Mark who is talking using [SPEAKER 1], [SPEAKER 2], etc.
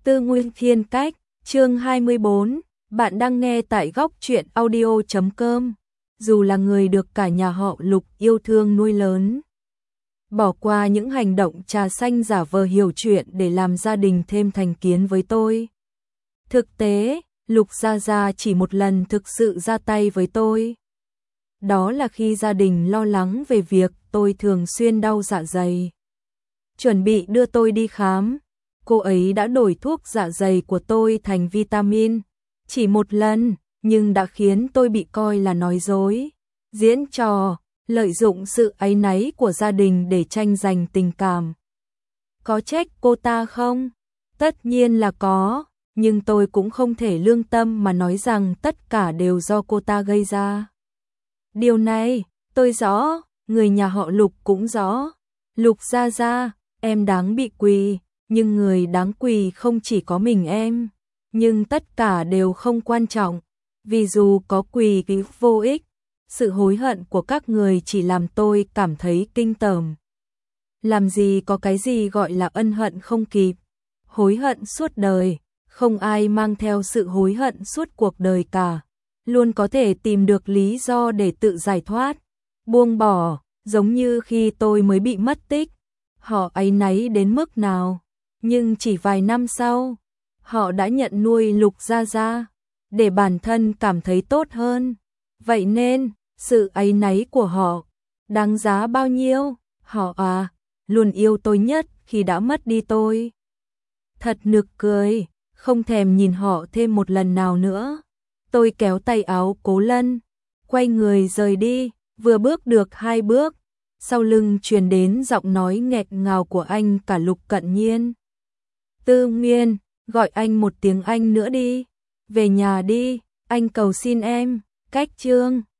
[SPEAKER 1] Tư Nguyên Thiên Cách, chương 24, bạn đang nghe tại góc truyện audio.com. Dù là người được cả nhà họ Lục yêu thương nuôi lớn, bỏ qua những hành động trà xanh giả vờ hiểu chuyện để làm gia đình thêm thành kiến với tôi. Thực tế, Lục Gia Gia chỉ một lần thực sự ra tay với tôi. Đó là khi gia đình lo lắng về việc tôi thường xuyên đau dạ dày. Chuẩn bị đưa tôi đi khám, cô ấy đã đổi thuốc dạ dày của tôi thành vitamin. Chỉ một lần, nhưng đã khiến tôi bị coi là nói dối, diễn trò, lợi dụng sự áy náy của gia đình để tranh giành tình cảm. Có trách cô ta không? Tất nhiên là có, nhưng tôi cũng không thể lương tâm mà nói rằng tất cả đều do cô ta gây ra. Điều này, tôi rõ, người nhà họ Lục cũng rõ. Lục Gia Gia, em đáng bị quỳ, nhưng người đáng quỳ không chỉ có mình em. Nhưng tất cả đều không quan trọng, vì dù có quỳ thì vô ích. Sự hối hận của các người chỉ làm tôi cảm thấy kinh tởm. Làm gì có cái gì gọi là ân hận không kịp. Hối hận suốt đời, không ai mang theo sự hối hận suốt cuộc đời cả. Luôn có thể tìm được lý do để tự giải thoát, buông bỏ, giống như khi tôi mới bị mất tích. Họ áy náy đến mức nào, nhưng chỉ vài năm sau, họ đã nhận nuôi Lục Gia Gia, để bản thân cảm thấy tốt hơn. Vậy nên, sự áy náy của họ, đáng giá bao nhiêu? Họ luôn yêu tôi nhất khi đã mất đi tôi. Thật nực cười, không thèm nhìn họ thêm một lần nào nữa. Tôi kéo tay áo Cố Lân, quay người rời đi, vừa bước được 2 bước, sau lưng truyền đến giọng nói nghẹt ngào của anh cả Lục Cận Nhiên. Tư Nguyên, gọi anh một tiếng anh nữa đi, về nhà đi, anh cầu xin em. Cách chương